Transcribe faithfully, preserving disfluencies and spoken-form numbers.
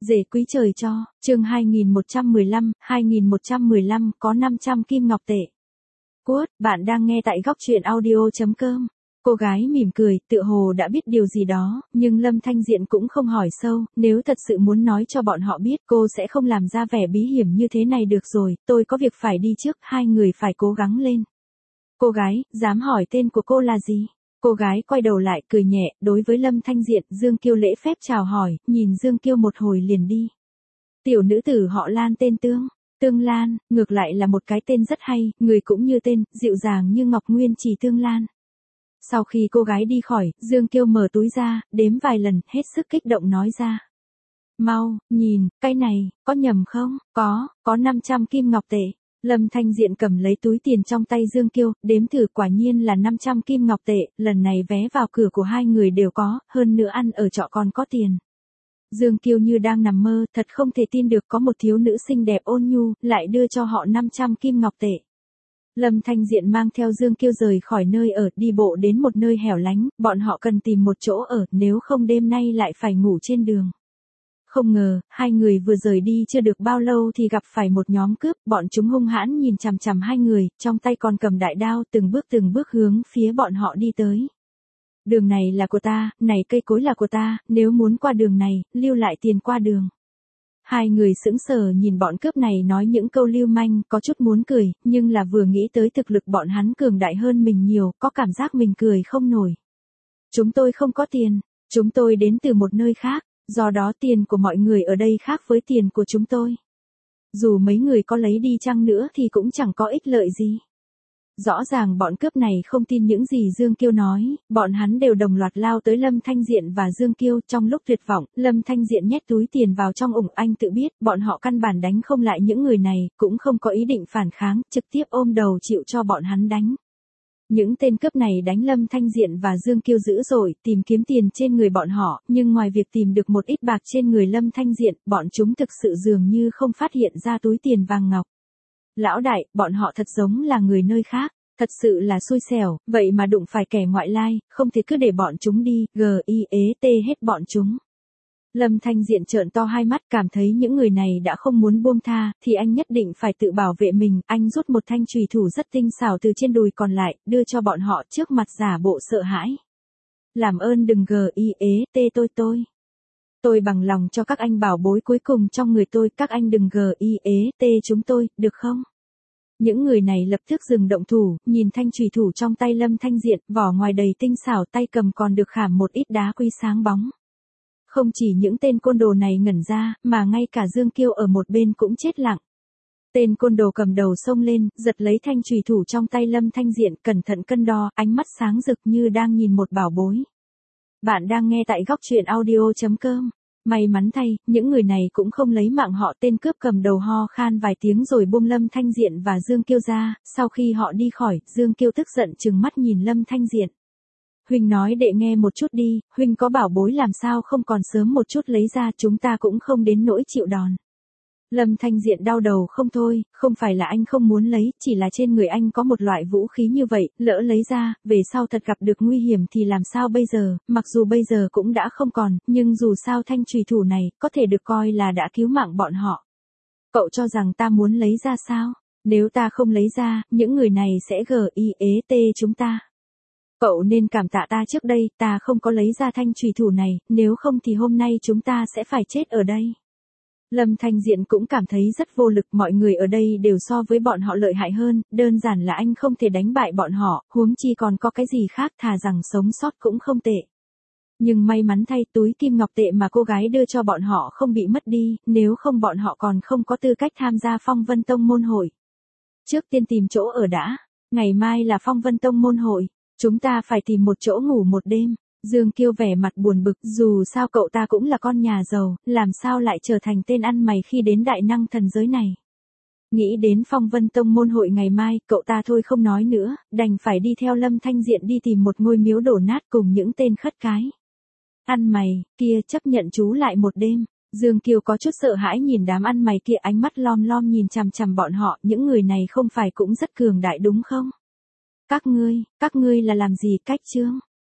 Rể quý trời cho, chương hai nghìn một trăm mười lăm, hai nghìn một trăm mười lăm có năm trăm kim ngọc tệ. Cốt, bạn đang nghe tại góc truyện audio chấm com. Cô gái mỉm cười, tựa hồ đã biết điều gì đó, nhưng Lâm Thanh Diện cũng không hỏi sâu, nếu thật sự muốn nói cho bọn họ biết cô sẽ không làm ra vẻ bí hiểm như thế này được rồi, tôi có việc phải đi trước, hai người phải cố gắng lên. Cô gái, dám hỏi tên của cô là gì? Cô gái quay đầu lại cười nhẹ, đối với Lâm Thanh Diện, Dương Kiêu lễ phép chào hỏi, nhìn Dương Kiêu một hồi liền đi. Tiểu nữ tử họ Lan tên Tương, Tương Lan, ngược lại là một cái tên rất hay, người cũng như tên, dịu dàng như ngọc nguyên chỉ Tương Lan. Sau khi cô gái đi khỏi, Dương Kiêu mở túi ra, đếm vài lần, hết sức kích động nói ra. Mau, nhìn, cái này, có nhầm không? Có, có năm trăm kim ngọc tệ. Lâm Thanh Diện cầm lấy túi tiền trong tay Dương Kiêu, đếm thử quả nhiên là năm trăm kim ngọc tệ, lần này vé vào cửa của hai người đều có, hơn nữa ăn ở trọ còn có tiền. Dương Kiêu như đang nằm mơ, thật không thể tin được có một thiếu nữ xinh đẹp ôn nhu, lại đưa cho họ năm trăm kim ngọc tệ. Lâm Thanh Diện mang theo Dương Kiêu rời khỏi nơi ở, đi bộ đến một nơi hẻo lánh, bọn họ cần tìm một chỗ ở, nếu không đêm nay lại phải ngủ trên đường. Không ngờ, hai người vừa rời đi chưa được bao lâu thì gặp phải một nhóm cướp, bọn chúng hung hãn nhìn chằm chằm hai người, trong tay còn cầm đại đao, từng bước từng bước hướng phía bọn họ đi tới. Đường này là của ta, này cây cối là của ta, nếu muốn qua đường này, lưu lại tiền qua đường. Hai người sững sờ nhìn bọn cướp này nói những câu lưu manh, có chút muốn cười, nhưng là vừa nghĩ tới thực lực bọn hắn cường đại hơn mình nhiều, có cảm giác mình cười không nổi. Chúng tôi không có tiền, chúng tôi đến từ một nơi khác. Do đó tiền của mọi người ở đây khác với tiền của chúng tôi. Dù mấy người có lấy đi chăng nữa thì cũng chẳng có ích lợi gì. Rõ ràng bọn cướp này không tin những gì Dương Kiêu nói, bọn hắn đều đồng loạt lao tới Lâm Thanh Diện và Dương Kiêu. Trong lúc tuyệt vọng, Lâm Thanh Diện nhét túi tiền vào trong ủng, anh tự biết bọn họ căn bản đánh không lại những người này, cũng không có ý định phản kháng, trực tiếp ôm đầu chịu cho bọn hắn đánh. Những tên cướp này đánh Lâm Thanh Diện và Dương Kiêu dữ dội, tìm kiếm tiền trên người bọn họ, nhưng ngoài việc tìm được một ít bạc trên người Lâm Thanh Diện, bọn chúng thực sự dường như không phát hiện ra túi tiền vàng ngọc. Lão đại, bọn họ thật giống là người nơi khác, thật sự là xui xẻo, vậy mà đụng phải kẻ ngoại lai, không thể cứ để bọn chúng đi, giết hết bọn chúng. Lâm Thanh Diện trợn to hai mắt, cảm thấy những người này đã không muốn buông tha, thì anh nhất định phải tự bảo vệ mình, anh rút một thanh chùy thủ rất tinh xảo từ trên đùi còn lại, đưa cho bọn họ trước mặt giả bộ sợ hãi. Làm ơn đừng giết tôi tôi. Tôi bằng lòng cho các anh bảo bối cuối cùng trong người tôi, các anh đừng giết chúng tôi, được không? Những người này lập tức dừng động thủ, nhìn thanh chùy thủ trong tay Lâm Thanh Diện, vỏ ngoài đầy tinh xảo, tay cầm còn được khảm một ít đá quý sáng bóng. Không chỉ những tên côn đồ này ngẩn ra, mà ngay cả Dương Kiêu ở một bên cũng chết lặng. Tên côn đồ cầm đầu xông lên, giật lấy thanh chùy thủ trong tay Lâm Thanh Diện, cẩn thận cân đo, ánh mắt sáng rực như đang nhìn một bảo bối. Bạn đang nghe tại góc truyện audio chấm com. May mắn thay, những người này cũng không lấy mạng họ. Tên cướp cầm đầu ho khan vài tiếng rồi buông Lâm Thanh Diện và Dương Kiêu ra, sau khi họ đi khỏi, Dương Kiêu tức giận trừng mắt nhìn Lâm Thanh Diện. Huynh nói đệ nghe một chút đi, huynh có bảo bối làm sao không còn sớm một chút lấy ra, chúng ta cũng không đến nỗi chịu đòn. Lâm Thanh Diện đau đầu không thôi, không phải là anh không muốn lấy, chỉ là trên người anh có một loại vũ khí như vậy, lỡ lấy ra, về sau thật gặp được nguy hiểm thì làm sao bây giờ, mặc dù bây giờ cũng đã không còn, nhưng dù sao thanh chùy thủ này, có thể được coi là đã cứu mạng bọn họ. Cậu cho rằng ta muốn lấy ra sao? Nếu ta không lấy ra, những người này sẽ giết chúng ta. Cậu nên cảm tạ ta trước đây, ta không có lấy ra thanh chùy thủ này, nếu không thì hôm nay chúng ta sẽ phải chết ở đây. Lâm Thanh Diện cũng cảm thấy rất vô lực, mọi người ở đây đều so với bọn họ lợi hại hơn, đơn giản là anh không thể đánh bại bọn họ, huống chi còn có cái gì khác, thà rằng sống sót cũng không tệ. Nhưng may mắn thay, túi kim ngọc tệ mà cô gái đưa cho bọn họ không bị mất đi, nếu không bọn họ còn không có tư cách tham gia Phong Vân Tông môn hội. Trước tiên tìm chỗ ở đã, ngày mai là Phong Vân Tông môn hội, chúng ta phải tìm một chỗ ngủ một đêm. Dương Kiêu vẻ mặt buồn bực, dù sao cậu ta cũng là con nhà giàu, làm sao lại trở thành tên ăn mày khi đến đại năng thần giới này. Nghĩ đến Phong Vân Tông môn hội ngày mai, cậu ta thôi không nói nữa, đành phải đi theo Lâm Thanh Diện đi tìm một ngôi miếu đổ nát cùng những tên khất cái. Ăn mày, kia chấp nhận trú lại một đêm. Dương Kiêu có chút sợ hãi nhìn đám ăn mày kia, ánh mắt lom lom nhìn chằm chằm bọn họ, những người này không phải cũng rất cường đại đúng không? Các ngươi, các ngươi là làm gì cách chương?